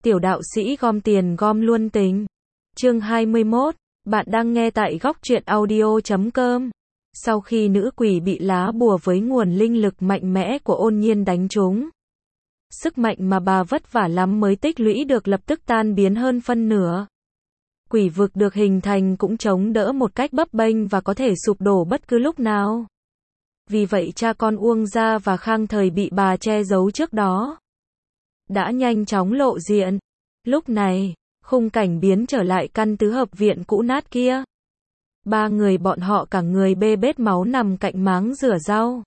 Tiểu đạo sĩ gom tiền gom luôn tình. Chương 21, bạn đang nghe tại góc truyện audio.com. Sau khi nữ quỷ bị lá bùa với nguồn linh lực mạnh mẽ của Ôn Nhiên đánh trúng, sức mạnh mà bà vất vả lắm mới tích lũy được lập tức tan biến hơn phân nửa. Quỷ vực được hình thành cũng chống đỡ một cách bấp bênh và có thể sụp đổ bất cứ lúc nào. Vì vậy cha con Uông Gia và Khang Thời bị bà che giấu trước đó đã nhanh chóng lộ diện. Lúc này, khung cảnh biến trở lại căn tứ hợp viện cũ nát kia. Ba người bọn họ cả người bê bết máu nằm cạnh máng rửa rau.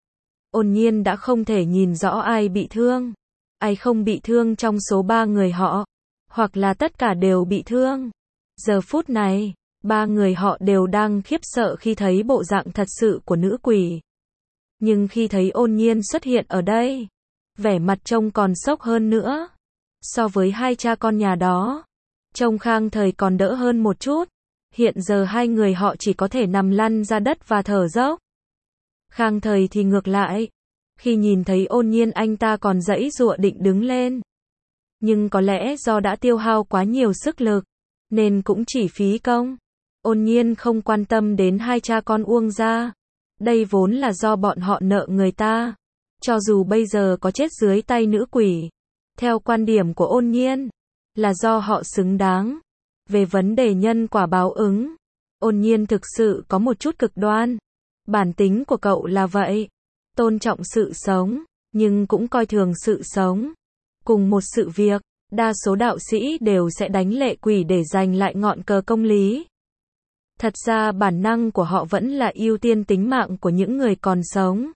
Ôn Nhiên đã không thể nhìn rõ ai bị thương, ai không bị thương trong số ba người họ, hoặc là tất cả đều bị thương. Giờ phút này, ba người họ đều đang khiếp sợ khi thấy bộ dạng thật sự của nữ quỷ. Nhưng khi thấy Ôn Nhiên xuất hiện ở đây, vẻ mặt trông còn sốc hơn nữa. So với hai cha con nhà đó, trông Khang Thời còn đỡ hơn một chút. Hiện giờ hai người họ chỉ có thể nằm lăn ra đất và thở dốc. Khang Thời thì ngược lại. Khi nhìn thấy Ôn Nhiên anh ta còn giãy giụa định đứng lên. Nhưng có lẽ do đã tiêu hao quá nhiều sức lực, nên cũng chỉ phí công. Ôn Nhiên không quan tâm đến hai cha con Uông Gia. Đây vốn là do bọn họ nợ người ta. Cho dù bây giờ có chết dưới tay nữ quỷ, theo quan điểm của Ôn Nhiên, là do họ xứng đáng. Về vấn đề nhân quả báo ứng, Ôn Nhiên thực sự có một chút cực đoan. Bản tính của cậu là vậy. Tôn trọng sự sống, nhưng cũng coi thường sự sống. Cùng một sự việc, đa số đạo sĩ đều sẽ đánh lệ quỷ để giành lại ngọn cờ công lý. Thật ra bản năng của họ vẫn là ưu tiên tính mạng của những người còn sống.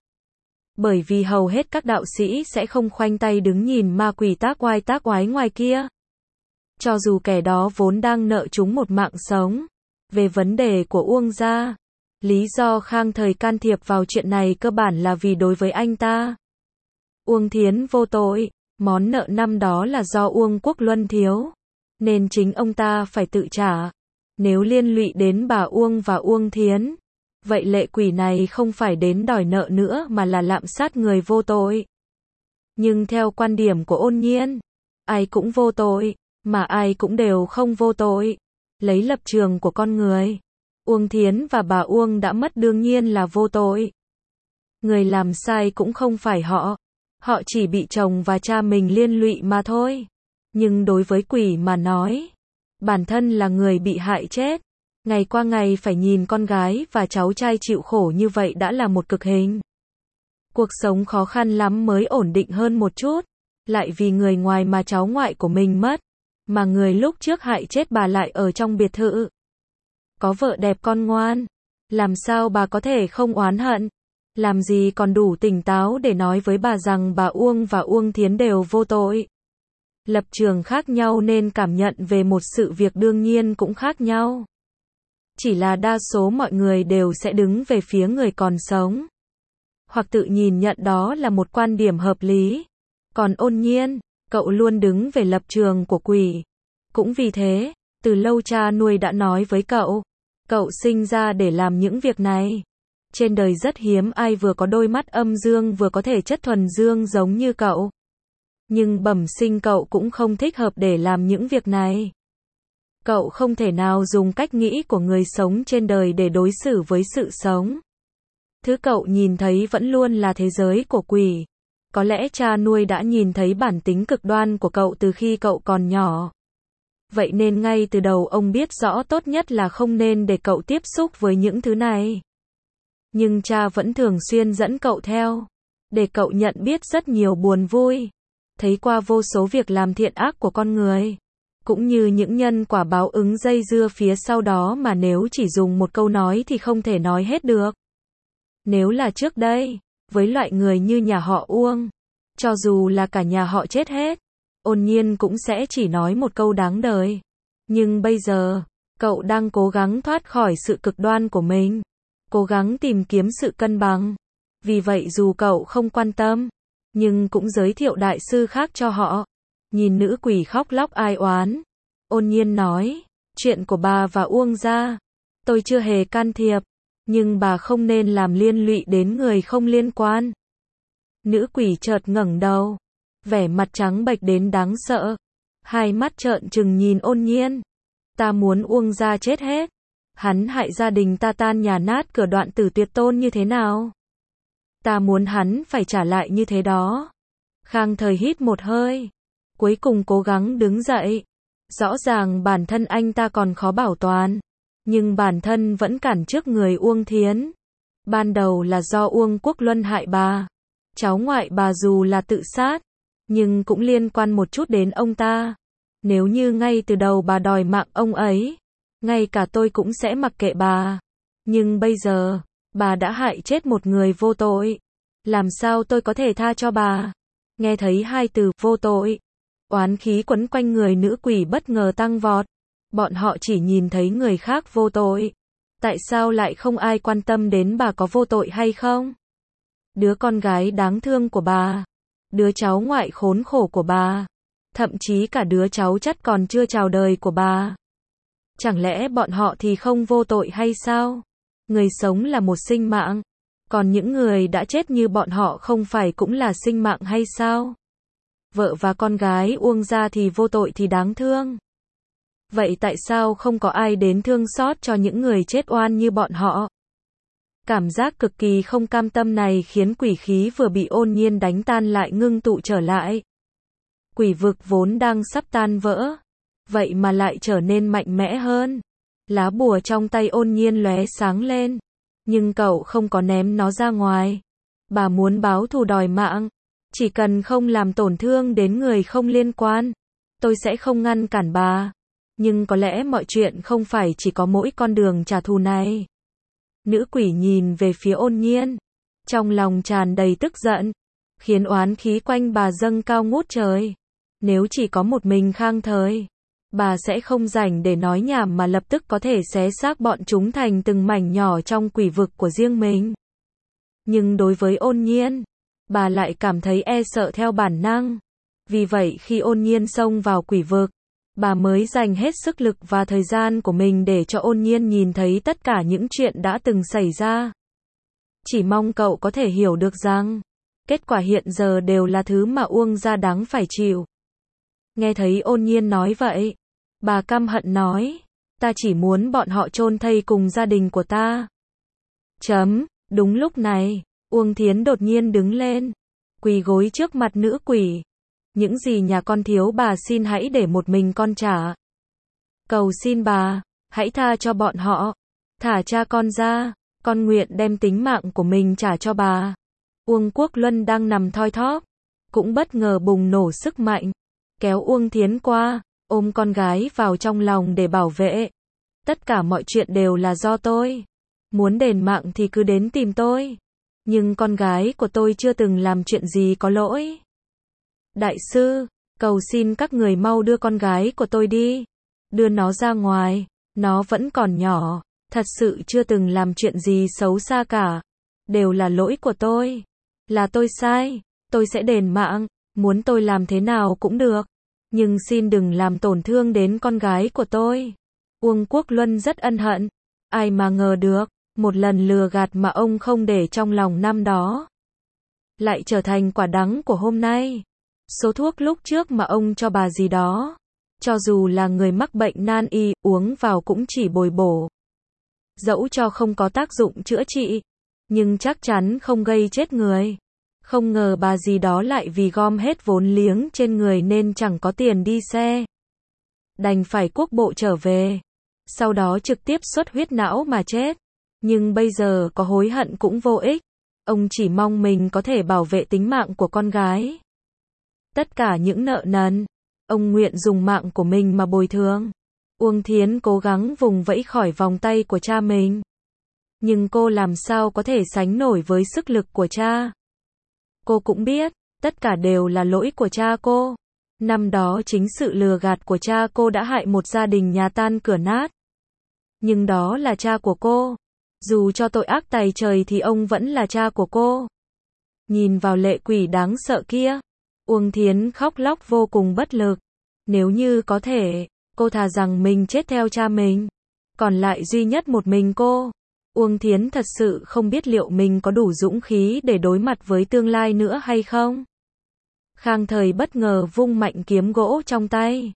Bởi vì hầu hết các đạo sĩ sẽ không khoanh tay đứng nhìn ma quỷ tác oai ngoài kia. Cho dù kẻ đó vốn đang nợ chúng một mạng sống. Về vấn đề của Uông Gia, lý do Khang Thời can thiệp vào chuyện này cơ bản là vì đối với anh ta, Uông Thiến vô tội, món nợ năm đó là do Uông Quốc Luân thiếu, nên chính ông ta phải tự trả. Nếu liên lụy đến bà Uông và Uông Thiến, vậy lệ quỷ này không phải đến đòi nợ nữa mà là lạm sát người vô tội. Nhưng theo quan điểm của Ôn Nhiên, ai cũng vô tội, mà ai cũng đều không vô tội. Lấy lập trường của con người, Uông Thiến và bà Uông đã mất đương nhiên là vô tội. Người làm sai cũng không phải họ. Họ chỉ bị chồng và cha mình liên lụy mà thôi. Nhưng đối với quỷ mà nói, bản thân là người bị hại chết. Ngày qua ngày phải nhìn con gái và cháu trai chịu khổ như vậy đã là một cực hình. Cuộc sống khó khăn lắm mới ổn định hơn một chút. Lại vì người ngoài mà cháu ngoại của mình mất. Mà người lúc trước hại chết bà lại ở trong biệt thự. Có vợ đẹp con ngoan. Làm sao bà có thể không oán hận? Làm gì còn đủ tỉnh táo để nói với bà rằng bà Uông và Uông Thiến đều vô tội. Lập trường khác nhau nên cảm nhận về một sự việc đương nhiên cũng khác nhau. Chỉ là đa số mọi người đều sẽ đứng về phía người còn sống. Hoặc tự nhìn nhận đó là một quan điểm hợp lý. Còn Ôn Nhiên, cậu luôn đứng về lập trường của quỷ. Cũng vì thế, từ lâu cha nuôi đã nói với cậu, cậu sinh ra để làm những việc này. Trên đời rất hiếm ai vừa có đôi mắt âm dương vừa có thể chất thuần dương giống như cậu. Nhưng bẩm sinh cậu cũng không thích hợp để làm những việc này. Cậu không thể nào dùng cách nghĩ của người sống trên đời để đối xử với sự sống. Thứ cậu nhìn thấy vẫn luôn là thế giới của quỷ. Có lẽ cha nuôi đã nhìn thấy bản tính cực đoan của cậu từ khi cậu còn nhỏ. Vậy nên ngay từ đầu ông biết rõ tốt nhất là không nên để cậu tiếp xúc với những thứ này. Nhưng cha vẫn thường xuyên dẫn cậu theo, để cậu nhận biết rất nhiều buồn vui, thấy qua vô số việc làm thiện ác của con người, cũng như những nhân quả báo ứng dây dưa phía sau đó mà nếu chỉ dùng một câu nói thì không thể nói hết được. Nếu là trước đây, với loại người như nhà họ Uông, cho dù là cả nhà họ chết hết, Ôn Nhiên cũng sẽ chỉ nói một câu đáng đời. Nhưng bây giờ, cậu đang cố gắng thoát khỏi sự cực đoan của mình, cố gắng tìm kiếm sự cân bằng. Vì vậy dù cậu không quan tâm, nhưng cũng giới thiệu đại sư khác cho họ. Nhìn nữ quỷ khóc lóc ai oán, Ôn Nhiên nói, chuyện của bà và Uông Gia, tôi chưa hề can thiệp, nhưng bà không nên làm liên lụy đến người không liên quan. Nữ quỷ chợt ngẩng đầu, vẻ mặt trắng bệch đến đáng sợ. hai mắt trợn trừng nhìn Ôn Nhiên. Ta muốn Uông gia chết hết. Hắn hại gia đình ta tan nhà nát cửa đoạn tử tuyệt tôn như thế nào? Ta muốn hắn phải trả lại như thế đó. Khang Thời hít một hơi, cuối cùng cố gắng đứng dậy. Rõ ràng bản thân anh ta còn khó bảo toàn, nhưng bản thân vẫn cản trước người Uông Thiến. Ban đầu là do Uông Quốc Luân hại bà. Cháu ngoại bà dù là tự sát, nhưng cũng liên quan một chút đến ông ta. Nếu như ngay từ đầu bà đòi mạng ông ấy, ngay cả tôi cũng sẽ mặc kệ bà. Nhưng bây giờ, bà đã hại chết một người vô tội. Làm sao tôi có thể tha cho bà? Nghe thấy hai từ vô tội, oán khí quấn quanh người nữ quỷ bất ngờ tăng vọt. Bọn họ chỉ nhìn thấy người khác vô tội. Tại sao lại không ai quan tâm đến bà có vô tội hay không? Đứa con gái đáng thương của bà, đứa cháu ngoại khốn khổ của bà, thậm chí cả đứa cháu chắt còn chưa chào đời của bà. Chẳng lẽ bọn họ thì không vô tội hay sao? Người sống là một sinh mạng, còn những người đã chết như bọn họ không phải cũng là sinh mạng hay sao? Vợ và con gái Uông gia thì vô tội thì đáng thương. Vậy tại sao không có ai đến thương xót cho những người chết oan như bọn họ? Cảm giác cực kỳ không cam tâm này khiến quỷ khí vừa bị Ôn Nhiên đánh tan lại ngưng tụ trở lại. Quỷ vực vốn đang sắp tan vỡ, vậy mà lại trở nên mạnh mẽ hơn. Lá bùa trong tay Ôn Nhiên lóe sáng lên, nhưng cậu không có ném nó ra ngoài. Bà muốn báo thù đòi mạng, chỉ cần không làm tổn thương đến người không liên quan, tôi sẽ không ngăn cản bà. Nhưng có lẽ mọi chuyện không phải chỉ có mỗi con đường trả thù này. Nữ quỷ nhìn về phía Ôn Nhiên, trong lòng tràn đầy tức giận, khiến oán khí quanh bà dâng cao ngút trời. Nếu chỉ có một mình Khang Thời, bà sẽ không rảnh để nói nhảm mà lập tức có thể xé xác bọn chúng thành từng mảnh nhỏ trong quỷ vực của riêng mình. Nhưng đối với Ôn Nhiên, bà lại cảm thấy e sợ theo bản năng. Vì vậy khi Ôn Nhiên xông vào quỷ vực, bà mới dành hết sức lực và thời gian của mình để cho Ôn Nhiên nhìn thấy tất cả những chuyện đã từng xảy ra. Chỉ mong cậu có thể hiểu được rằng, kết quả hiện giờ đều là thứ mà Uông gia đáng phải chịu. Nghe thấy Ôn Nhiên nói vậy, bà căm hận nói, ta chỉ muốn bọn họ chôn thây cùng gia đình của ta. Đúng lúc này, Uông Thiến đột nhiên đứng lên, quỳ gối trước mặt nữ quỷ. Những gì nhà con thiếu bà xin hãy để một mình con trả. Cầu xin bà, hãy tha cho bọn họ, thả cha con ra, con nguyện đem tính mạng của mình trả cho bà. Uông Quốc Luân đang nằm thoi thóp, cũng bất ngờ bùng nổ sức mạnh, kéo Uông Thiến qua, ôm con gái vào trong lòng để bảo vệ. Tất cả mọi chuyện đều là do tôi. Muốn đền mạng thì cứ đến tìm tôi. Nhưng con gái của tôi chưa từng làm chuyện gì có lỗi. Đại sư, cầu xin các người mau đưa con gái của tôi đi. Đưa nó ra ngoài, nó vẫn còn nhỏ, thật sự chưa từng làm chuyện gì xấu xa cả. Đều là lỗi của tôi. Là tôi sai, tôi sẽ đền mạng, muốn tôi làm thế nào cũng được. Nhưng xin đừng làm tổn thương đến con gái của tôi. Uông Quốc Luân rất ân hận. Ai mà ngờ được, một lần lừa gạt mà ông không để trong lòng năm đó, lại trở thành quả đắng của hôm nay. Số thuốc lúc trước mà ông cho bà gì đó, cho dù là người mắc bệnh nan y, uống vào cũng chỉ bồi bổ. Dẫu cho không có tác dụng chữa trị, nhưng chắc chắn không gây chết người. Không ngờ bà gì đó lại vì gom hết vốn liếng trên người nên chẳng có tiền đi xe. Đành phải quốc bộ trở về. Sau đó trực tiếp xuất huyết não mà chết. Nhưng bây giờ có hối hận cũng vô ích. Ông chỉ mong mình có thể bảo vệ tính mạng của con gái. Tất cả những nợ nần, ông nguyện dùng mạng của mình mà bồi thường. Uông Thiến cố gắng vùng vẫy khỏi vòng tay của cha mình. Nhưng cô làm sao có thể sánh nổi với sức lực của cha. Cô cũng biết, tất cả đều là lỗi của cha cô. Năm đó chính sự lừa gạt của cha cô đã hại một gia đình nhà tan cửa nát. Nhưng đó là cha của cô. Dù cho tội ác tày trời thì ông vẫn là cha của cô. Nhìn vào lệ quỷ đáng sợ kia, Uông Thiến khóc lóc vô cùng bất lực. Nếu như có thể, cô thà rằng mình chết theo cha mình. Còn lại duy nhất một mình cô. Uông Thiến thật sự không biết liệu mình có đủ dũng khí để đối mặt với tương lai nữa hay không. Khang Thời bất ngờ vung mạnh kiếm gỗ trong tay.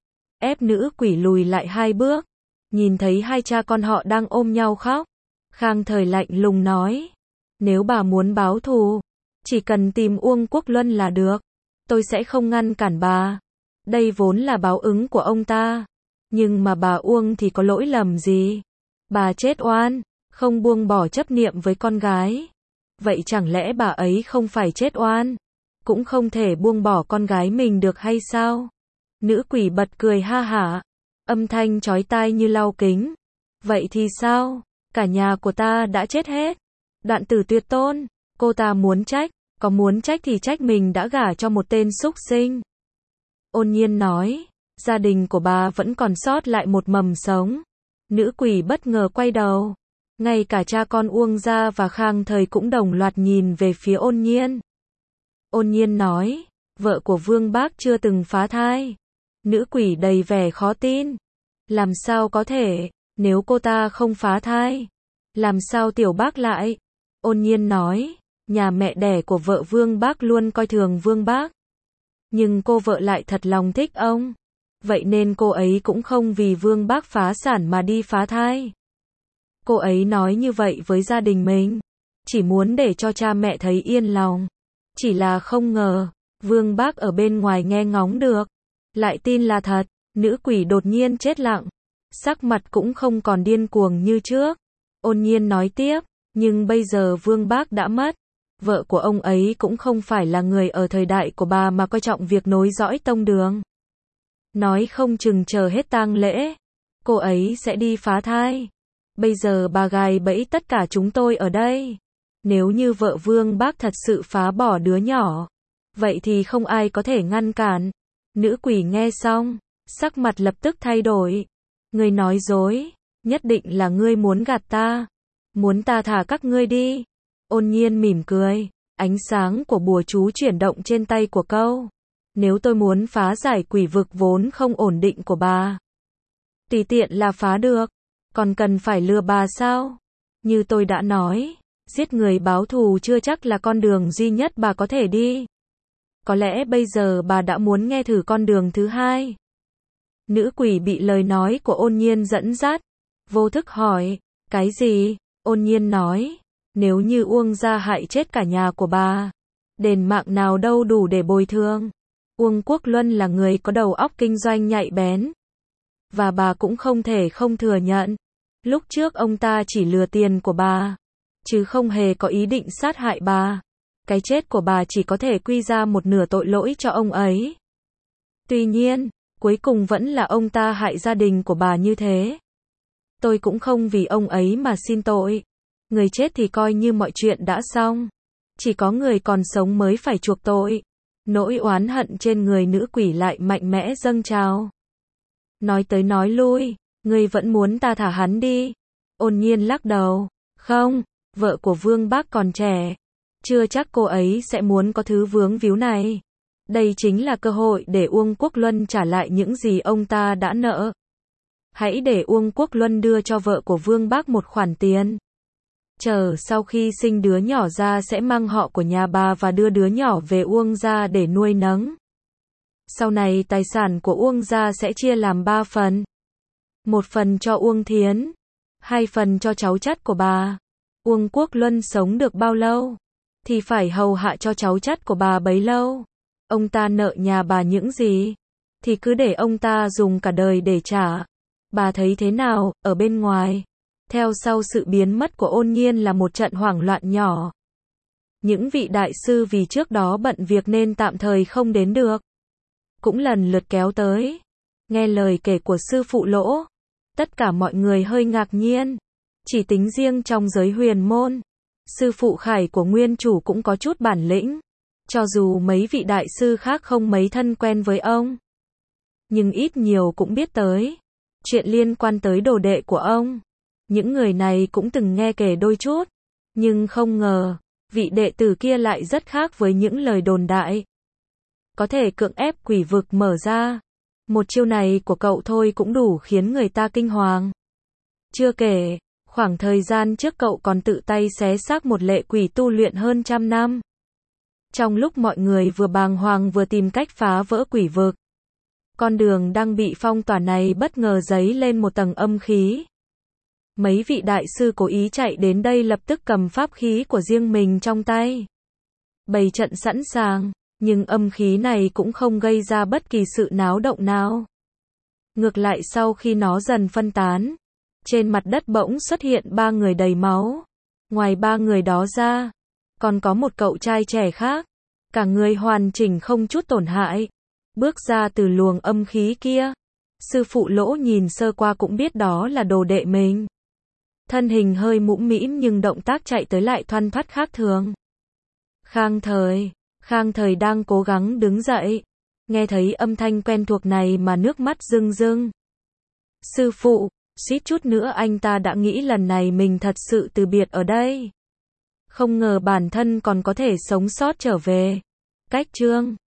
ép nữ quỷ lùi lại 2 bước. Nhìn thấy hai cha con họ đang ôm nhau khóc, Khang Thời lạnh lùng nói, nếu bà muốn báo thù, chỉ cần tìm Uông Quốc Luân là được, tôi sẽ không ngăn cản bà. Đây vốn là báo ứng của ông ta, nhưng mà bà Uông thì có lỗi lầm gì? Bà chết oan, không buông bỏ chấp niệm với con gái. Vậy chẳng lẽ bà ấy không phải chết oan, cũng không thể buông bỏ con gái mình được hay sao? Nữ quỷ bật cười ha hả, âm thanh chói tai như lau kính. Vậy thì sao? Cả nhà của ta đã chết hết. Đoạn Tử Tuyệt Tôn, cô ta muốn trách, có muốn trách thì trách mình đã gả cho một tên súc sinh. Ôn Nhiên nói, gia đình của bà vẫn còn sót lại một mầm sống. Nữ quỷ bất ngờ quay đầu. Ngay cả cha con Uông gia và Khang Thời cũng đồng loạt nhìn về phía Ôn Nhiên. Ôn Nhiên nói, vợ của Vương Bác chưa từng phá thai. Nữ quỷ đầy vẻ khó tin. Làm sao có thể, nếu cô ta không phá thai, làm sao Tiểu Bác lại? Ôn Nhiên nói, nhà mẹ đẻ của vợ Vương Bác luôn coi thường Vương Bác. Nhưng cô vợ lại thật lòng thích ông. Vậy nên cô ấy cũng không vì Vương Bác phá sản mà đi phá thai. Cô ấy nói như vậy với gia đình mình, chỉ muốn để cho cha mẹ thấy yên lòng. Chỉ là không ngờ, Vương Bác ở bên ngoài nghe ngóng được, lại tin là thật. Nữ quỷ đột nhiên chết lặng, sắc mặt cũng không còn điên cuồng như trước. Ôn Nhiên nói tiếp, nhưng bây giờ Vương Bác đã mất. Vợ của ông ấy cũng không phải là người ở thời đại của bà mà coi trọng việc nối dõi tông đường. Nói không chừng chờ hết tang lễ, cô ấy sẽ đi phá thai. Bây giờ bà gài bẫy tất cả chúng tôi ở đây. Nếu như vợ Vương Bác thật sự phá bỏ đứa nhỏ, vậy thì không ai có thể ngăn cản. Nữ quỷ nghe xong, sắc mặt lập tức thay đổi. Ngươi nói dối, nhất định là ngươi muốn gạt ta, muốn ta thả các ngươi đi. Ôn Nhiên mỉm cười, ánh sáng của bùa chú chuyển động trên tay của câu. Nếu tôi muốn phá giải quỷ vực vốn không ổn định của bà, tùy tiện là phá được, còn cần phải lừa bà sao? Như tôi đã nói, giết người báo thù chưa chắc là con đường duy nhất bà có thể đi. Có lẽ bây giờ bà đã muốn nghe thử con đường thứ hai. Nữ quỷ bị lời nói của Ôn Nhiên dẫn dắt, vô thức hỏi, cái gì? Ôn Nhiên nói, nếu như Uông gia hại chết cả nhà của bà, đền mạng nào đâu đủ để bồi thường. Uông Quốc Luân là người có đầu óc kinh doanh nhạy bén, và bà cũng không thể không thừa nhận, lúc trước ông ta chỉ lừa tiền của bà, chứ không hề có ý định sát hại bà. Cái chết của bà chỉ có thể quy ra một nửa tội lỗi cho ông ấy. Tuy nhiên, cuối cùng vẫn là ông ta hại gia đình của bà như thế. Tôi cũng không vì ông ấy mà xin tội. Người chết thì coi như mọi chuyện đã xong. Chỉ có người còn sống mới phải chuộc tội. Nỗi oán hận trên người nữ quỷ lại mạnh mẽ dâng trào. Nói tới nói lui, ngươi vẫn muốn ta thả hắn đi. Ôn Nhiên lắc đầu. Không, vợ của Vương Bác còn trẻ. Chưa chắc cô ấy sẽ muốn có thứ vướng víu này. Đây chính là cơ hội để Uông Quốc Luân trả lại những gì ông ta đã nợ. Hãy để Uông Quốc Luân đưa cho vợ của Vương Bác một khoản tiền. Chờ sau khi sinh đứa nhỏ ra sẽ mang họ của nhà bà và đưa đứa nhỏ về Uông gia để nuôi nấng. Sau này tài sản của Uông gia sẽ chia làm 3 phần. 1 phần cho Uông Thiến, 2 phần cho cháu chắt của bà. Uông Quốc Luân sống được bao lâu, thì phải hầu hạ cho cháu chắt của bà bấy lâu. Ông ta nợ nhà bà những gì, thì cứ để ông ta dùng cả đời để trả. Bà thấy thế nào? Ở bên ngoài, theo sau sự biến mất của Ôn Nhiên là một trận hoảng loạn nhỏ. Những vị đại sư vì trước đó bận việc nên tạm thời không đến được, cũng lần lượt kéo tới. Nghe lời kể của sư phụ Lỗ, tất cả mọi người hơi ngạc nhiên. Chỉ tính riêng trong giới huyền môn, sư phụ Khải của nguyên chủ cũng có chút bản lĩnh. Cho dù mấy vị đại sư khác không mấy thân quen với ông, nhưng ít nhiều cũng biết tới chuyện liên quan tới đồ đệ của ông. Những người này cũng từng nghe kể đôi chút, nhưng không ngờ, vị đệ tử kia lại rất khác với những lời đồn đại. Có thể cưỡng ép quỷ vực mở ra. Một chiêu này của cậu thôi cũng đủ khiến người ta kinh hoàng. Chưa kể, khoảng thời gian trước cậu còn tự tay xé xác một lệ quỷ tu luyện hơn 100 năm. Trong lúc mọi người vừa bàng hoàng vừa tìm cách phá vỡ quỷ vực, Con đường đang bị phong tỏa này bất ngờ dấy lên một tầng âm khí. Mấy vị đại sư cố ý chạy đến đây lập tức cầm pháp khí của riêng mình trong tay. Bày trận sẵn sàng, nhưng âm khí này cũng không gây ra bất kỳ sự náo động nào. Ngược lại sau khi nó dần phân tán, trên mặt đất bỗng xuất hiện 3 người đầy máu. Ngoài 3 người đó ra, còn có một cậu trai trẻ khác, cả người hoàn chỉnh không chút tổn hại, bước ra từ luồng âm khí kia. Sư phụ Lỗ nhìn sơ qua cũng biết đó là đồ đệ mình. Thân hình hơi mũm mĩm nhưng động tác chạy tới lại thoăn thoắt khác thường. Khang Thời đang cố gắng đứng dậy, nghe thấy âm thanh quen thuộc này mà nước mắt rưng rưng. Sư phụ, suýt chút nữa anh ta đã nghĩ lần này mình thật sự từ biệt ở đây. Không ngờ bản thân còn có thể sống sót trở về. Cách chương